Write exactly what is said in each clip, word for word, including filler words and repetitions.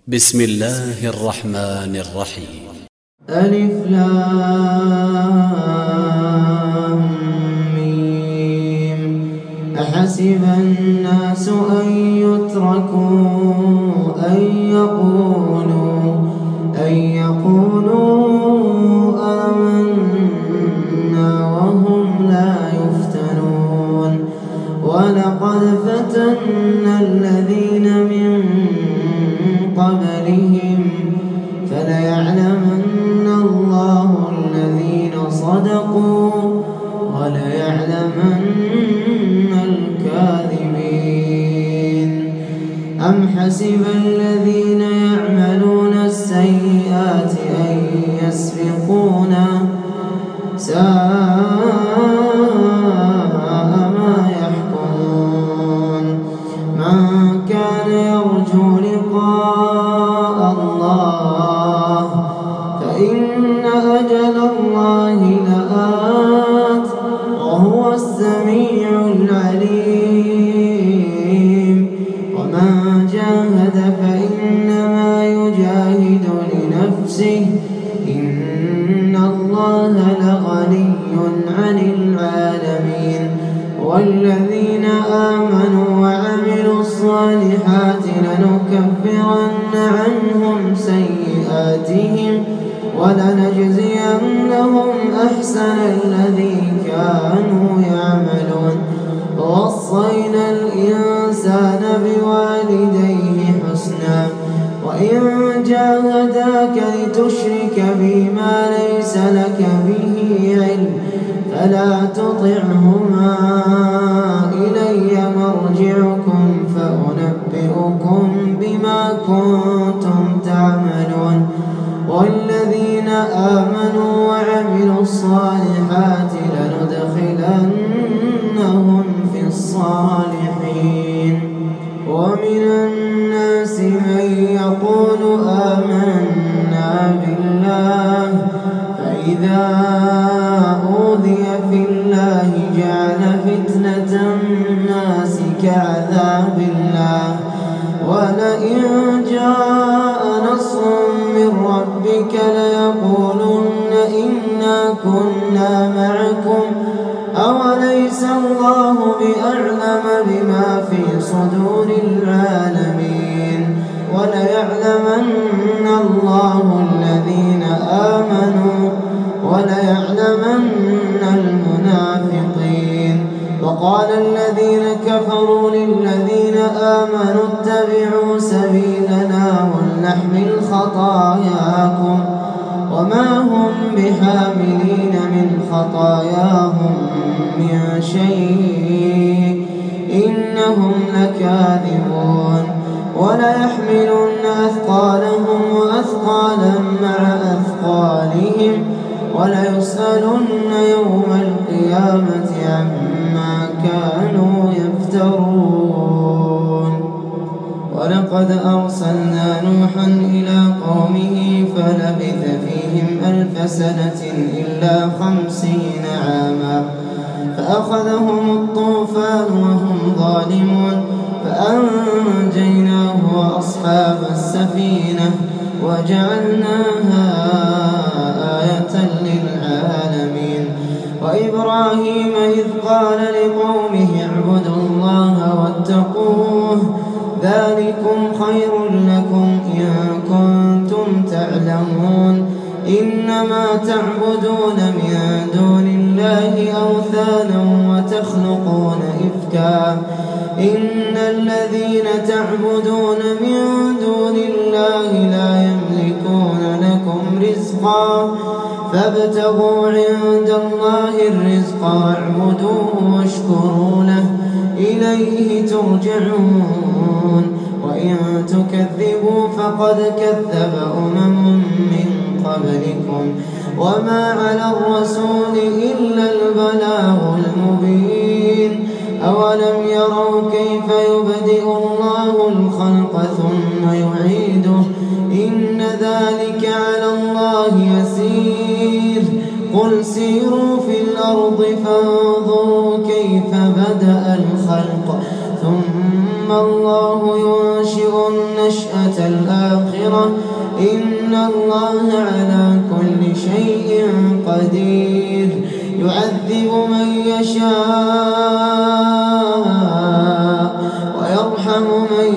بسم الله الرحمن الرحيم. ألف لام ميم. أحسب الناس أن يتركوا أن يقولوا أن يقولوا آمنا وهم لا يفتنون. ولقد فتنا الذين من قبلهم فليعلمن الله الذين صدقوا وليعلمن الكاذبين. أم حسب الذين يعملون السيئات أن يسبقونا ساء ما يحكمون. من كان يرجو لقاء الله فإن أجل الله لآت وهو السميع العليم. ومن جاهد فإنما يجاهد لنفسه إن الله لغني عن العالمين. والذين آمنوا وعملوا الصالحات لنكفرن عنهم سيئاتهم ولنجزينهم أحسن الذي كانوا يعملون. ووصينا الإنسان بوالديه حسنا وإن جاهداك لتشرك بي ما ليس لك به علم فلا تطعهما إلي مرجعكم فأنبئكم بما كنتم تعملون. والذين آمنوا وعملوا الصالحات لندخلنهم في الصالحين. ومن الناس من يقول آمنا بالله فإذا أوذي في الله جعل فتنة الناس كعذاب الله ولئن جاء نصر من ربك ليقولن إنا كنا معكم أوليس الله بأعلم بما في صدور العالمين. وليعلمن الله الذين آمنوا وليعلمن المنافقين. وقال الذين كفروا للذين آمنوا اتبعوا سبيلنا ولنحمل خطاياكم وما هم بحاملين من خطاياهم من شيء إنهم لكاذبون. وليحملن أثقالهم وأثقالا مع أثقالهم وليسألن يوم القيامة عما كانوا يفترون. ولقد أرسلنا نوحا إلى قومه فلبث فيهم ألف سنة إلا خمسين عاما فأخذهم الطوفان وهم ظالمون فأنجيناه وأصحاب السفينة وجعلناها آية للعالمين. وإبراهيم إذ قال لقومه اعبدوا الله واتقوه ذلكم خير لكم إن كنتم تعلمون. إنما تعبدون من دون الله أوثانا وتخلقون إفكا إن الذين تعبدون من دون الله لا يملكون لكم رزقا فابتغوا عند الله الرزق واعبدوه واشكروا له إليه ترجعون. وإن تكذبوا فقد كذب أمم من قبلكم وما على الرسول إلا البلاغ المبين. أولم يروا كيف يبدئ الله الخلق ثم يعيده إن ذلك على الله يسير. قل سيروا في الأرض فانظروا كيف بدأ الخلق ثم الله ينشئ النشأة الآخرة الآخرة إن الله على كل شيء قدير يعذب من يشاء ويرحم من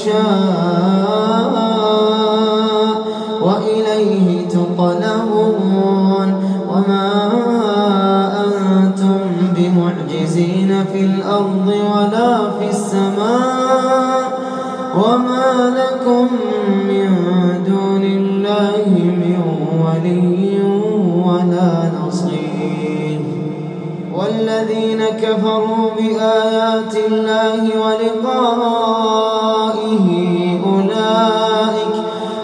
يشاء وإليه تقلبون وما أنتم بمعجزين في الأرض ولا في السماء وما لكم من دون الله من ولي ولا نصير والذين كفروا بآيات الله ولقائه أولئك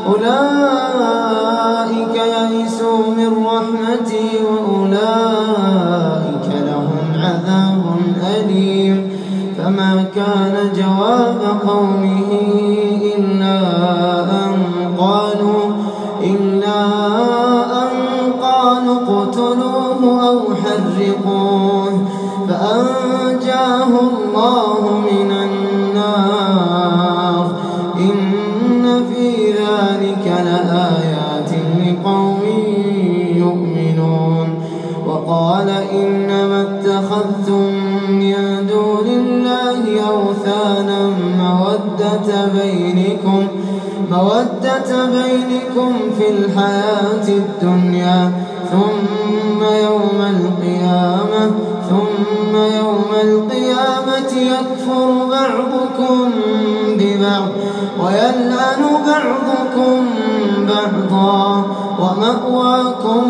أولئك يئسوا من رحمتي وأولئك لهم عذاب أليم فما كان جواب قومه إلا أن قالوا إلا أن قالوا اقتلوه أو حرقوه فأنجاه الله من النار إن في ذلك لآيات لقوم يؤمنون وقال إنما اتخذتم من دون الله أوثانا مودة بينكم مودة بينكم في الحياة الدنيا ثم يوم القيامة ثم يوم القيامة يكفر بعضكم ببعض ويلعن بعضكم بعضا ومأواكم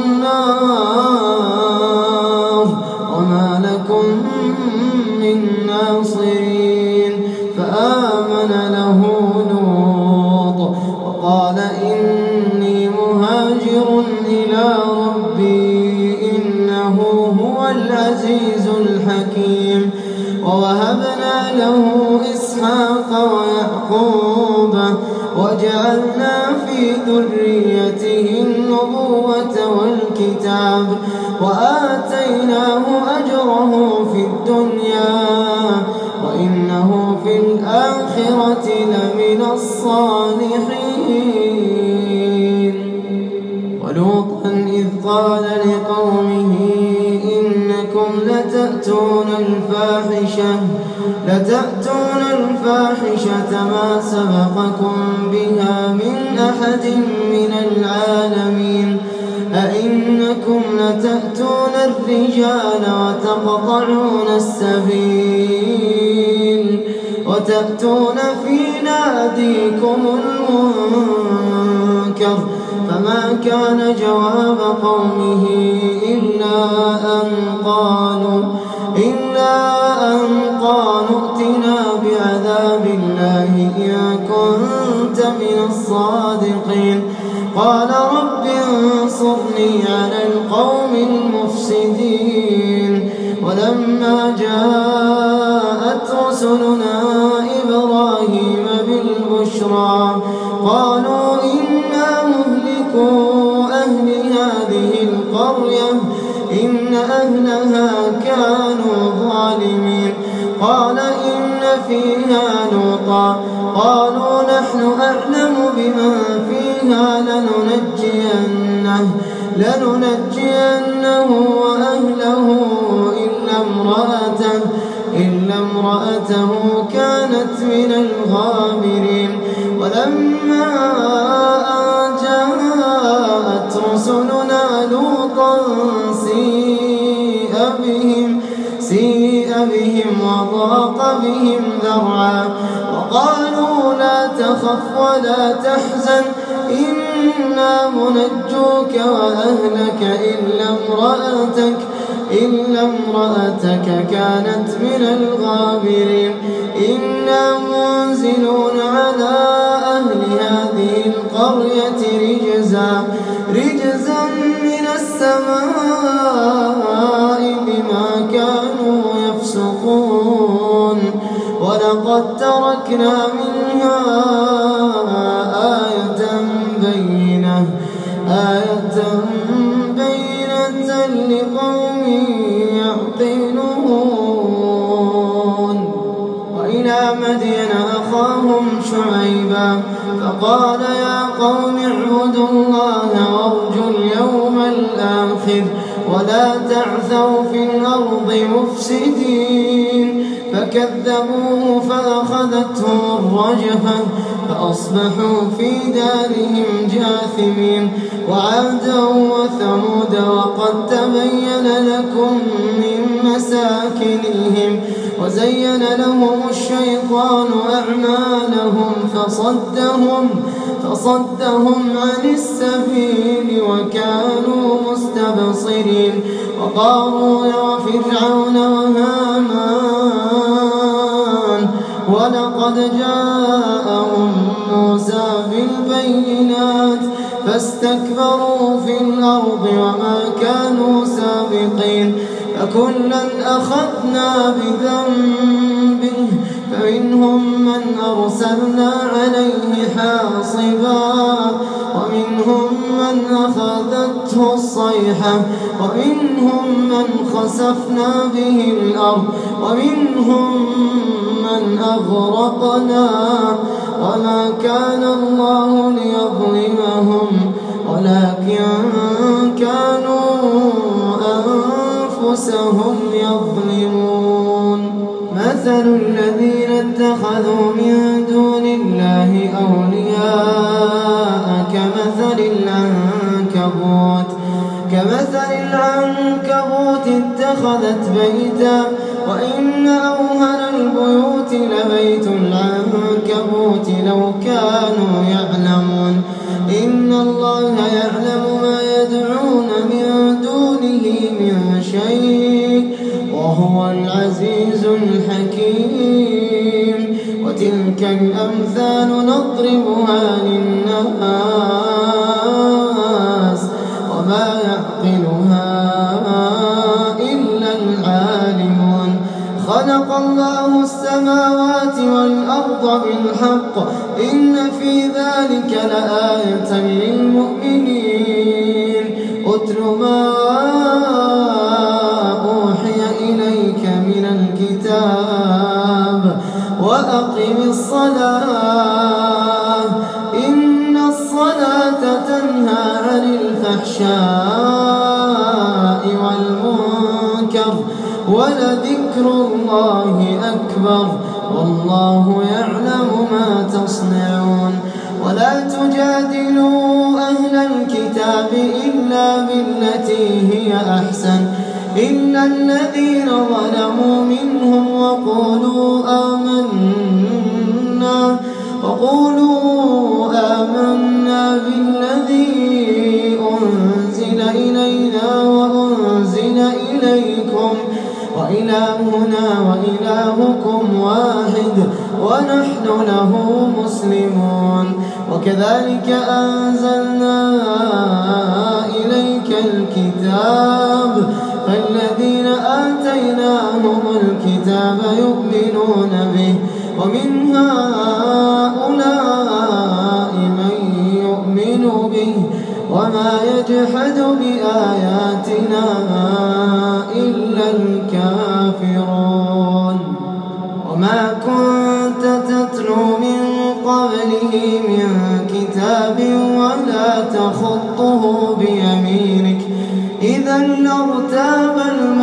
النار وما لكم من ناصرين فآمن له لوط وقال إني مهاجر إلى ربي إنه هو العزيز الحكيم ووهبنا له إسحاق ويعقوب وجعلنا في ذريته النبوة والكتاب وآتيناه أجره في الدنيا وإنه في الآخرة لمن الصالحين ولوطا إذ قال لقومه إنكم لتأتون الفاحشة لتأتون الفاحشة ما سبقكم بها من أحد من العالمين أئنكم لتأتون الرجال وتقطعون السبيل وتأتون في ناديكم المنكر فما كان جواب قومه إلا أن قالوا إلا أن قالوا ائتنا بعذاب الله إن كنت من الصادقين قال رب انصرني على القوم المفسدين ولما جاءت رسلنا إبراهيم بالبشرى قالوا إنا مهلكوا أهل هذه القرية إن أهلها كانوا ظالمين قال إن فيها لوطا قالوا نحن أعلم بمن فيها لننجينه لننجينه وأهله إلا امرأته إلا امرأته كانت من الغابرين ولما جاءت رسلنا لوطا سيء بهم سيء بهم وضاق بهم ذرعا وقالوا لا تخف ولا تحزن إنا منجوك وأهلك إلا امرأتك إلا امرأتك كانت من الغابرين إنا منزلون على أهل هذه القرية رجزا رجزا من السماء بما كانوا يفسقون ولقد تركنا منها آية بينة آية بينة لقوم يعقلون وإلى مدين أخاهم شعيبا فقال يا قوم اعبدوا الله وارجوا اليوم الآخر ولا تعثوا في الأرض مفسدين فكذبوه فأخذتهم الرجفة فأصبحوا في دارهم جاثمين وعادا وثمود وقد تبين لكم من مساكنهم وزين لهم الشيطان أعمالهم فصدهم فصدهم عن السبيل وكانوا مستبصرين وقارون وفرعون وهامان ولقد جاءهم موسى بالبينات فاستكبروا في الأرض وما كانوا سابقين فكلا أخذنا بذنبه فمنهم من أرسلنا عليه حاصبا ومنهم من أخذته الصيحة ومنهم من خسفنا به الأرض ومنهم من أغرقنا وما كان الله ليظلمهم ولكن كانوا أنفسهم يظلمون مثل الذين اتخذوا من دون الله أولياء كمثل العنكبوت كمثل العنكبوت اتخذت بيتا وإن أوهن البيوت لبيت العنكبوت لو كانوا يعلمون إن الله يعلم ما يدعون من دونه من شيء وهو العزيز الحكيم وتلك الأمثال نضربها للناس وما يعقلها إلا العالمون خلق الله السماوات والأرض بالحق إن في ذلك لآية للمؤمنين أتل ما أوحي إليك من الكتاب وأقم الصلاة إن الصلاة تنهى عن الفحشاء والمنكر ولذكر الله أكبر والله يعلم ما تصنعون ولا تجادلوا أهل الكتاب إلا بالتي هي أحسن إلا الذين ظلموا منهم وقولوا آمنا وقولوا آمنا بالذي أنزل إلينا وأنزل إليكم وإلهنا وإلهكم واحد ونحن له مسلمون وكذلك أنزلنا إليك الكتاب فالذين آتيناهم الكتاب يؤمنون به ومن هؤلاء من يؤمن به وما يجحد بآياتنا إلا الكافرون وما كنت تتلو من قبله من كتاب ولا تخطه بيمينك إذا لارتاب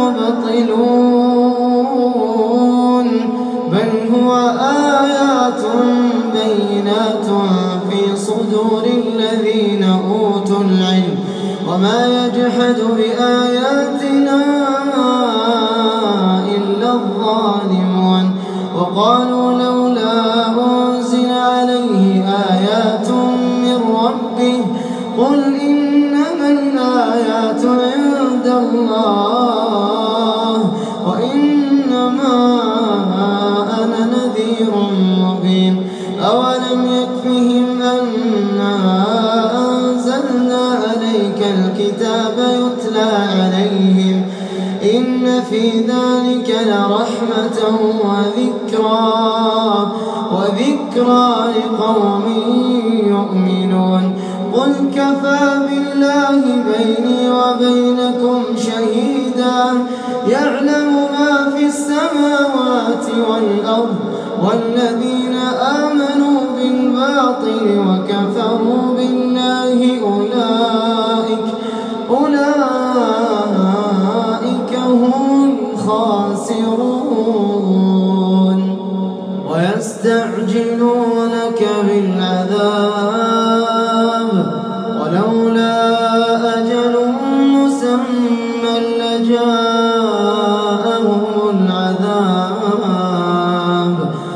المبطلون بل هو آيات بينات في صدور الذين أوتوا العلم وما يجحد بآياتنا إلا الظالمون وقالوا لولا أنزل عليه آيات من ربه قل إنما الآيات عند الله وإنما أنا نذير مبين أولم يكفهم أنا أنزلنا عليك الكتاب يتلى عليهم إن في ذلك لرحمة وذكرى وذكرى لقوم يؤمنون قل كفى بالله بيني وبينكم شهيدا يعلم ما في السماوات والأرض والذين آمنوا بالباطل بالباطل وكفروا بالله أولئك أولئك هم الخاسرون ويستعجلونك بالعذاب ولولا أجل مسمى لجاءهم العذاب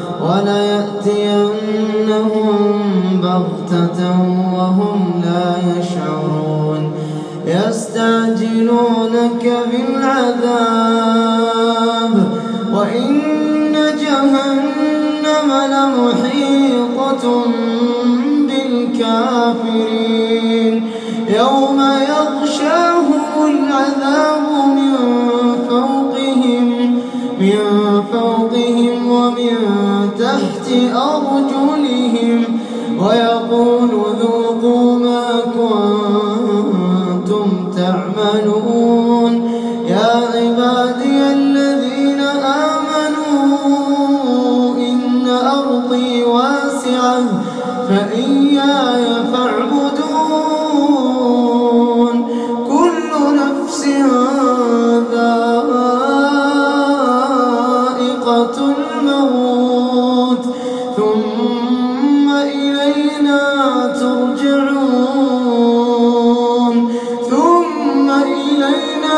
وليأتينهم بغتة وهم لا يشعرون يستعجلونك بالعذاب وإن جهنم لمحيطة بالكافرين يوم يغشاهم العذاب من فوقهم من فوقهم ومن تحت أرجلهم ويقول ذوقوا ما كنتم تعملون يا عبادي الذين آمنوا إن أرضي واسعة فإياي فاعبدون كل نفس ذائقة الموت ثم إلينا ترجعون ثم إلينا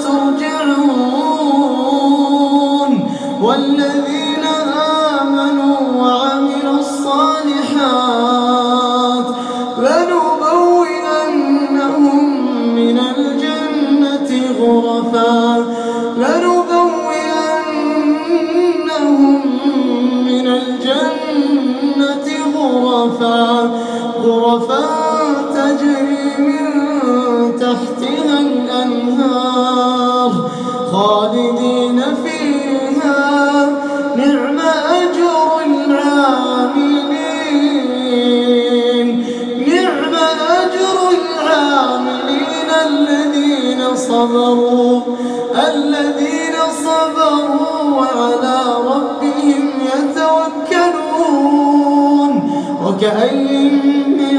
ترجعون والذين آمنوا وعملوا الصالحات لنبوئنهم من الجنة غرفا لنبوئنهم من الجنة غرفا غرفا تجري من تحتها الأنهار خالدين فيها نعم أجر العاملين نعم أجر العاملين الذين صبروا الذين صبروا وعلى ربهم يتوكلون وكأي من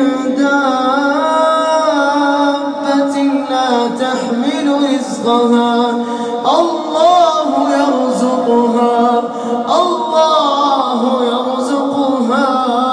دابة لا تحمل رزقها الله يرزقها الله يرزقها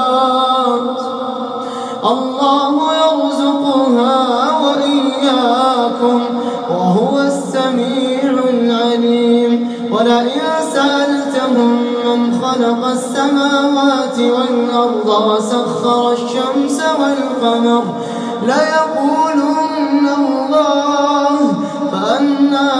الله يرزقها وإياكم وهو السميع العليم ولئن سألتهم من خلق السماوات والأرض وسخر الشمس والقمر ليقولن الله فأنى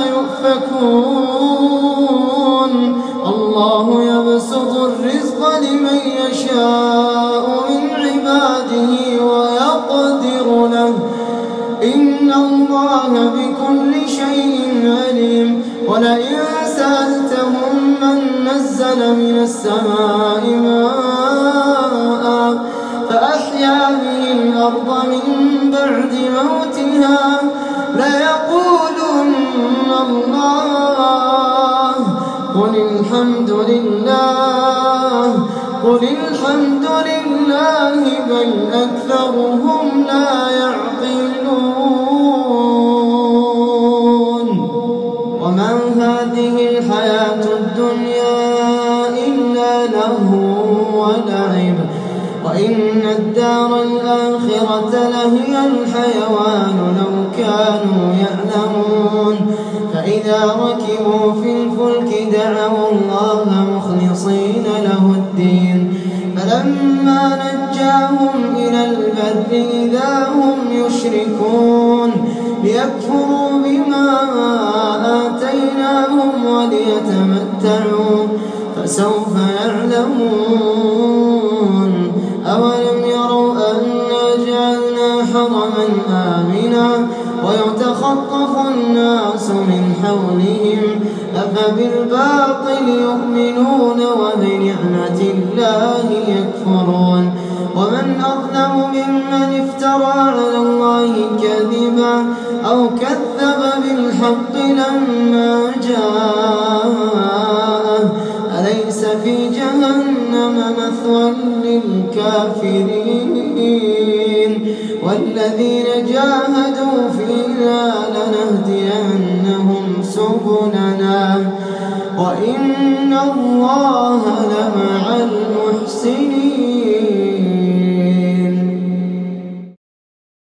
يؤفكون الله يبسط الرزق لمن يشاء من عباده ويقدر له إن الله بكل شيء عليم ولئن سألتهم من نزل من السماء ماء فأحيا به الأرض من بعد موتها ليقولن الله قل الحمد لله قل الحمد لله بل أكثرهم لا يعقلون وما هذه الحياة الدنيا إلا لهو ولعب وإن الدار الآخرة لهي الحيوان لو كانوا يعلمون فإذا ركبوا في الفلك دعوا الله مخلصين له الدين فلما نجاهم إلى البر إذا هم يشركون ليكفروا بما آتيناهم وليتمتعوا فسوف يعلمون أولم يروا أنا جعلنا حرما آمنا ويتخطف الناس من حولهم أفبالباطل يؤمنون وبنعمة الله يكفرون ومن أظلم ممن افترى على الله كذبا أو كذب بالحق لما جاءه أليس في جهنم مثوى للكافرين الكافرين والذين جاهدوا فينا لنهدينهم سبلنا وإن الله لمع المحسنين.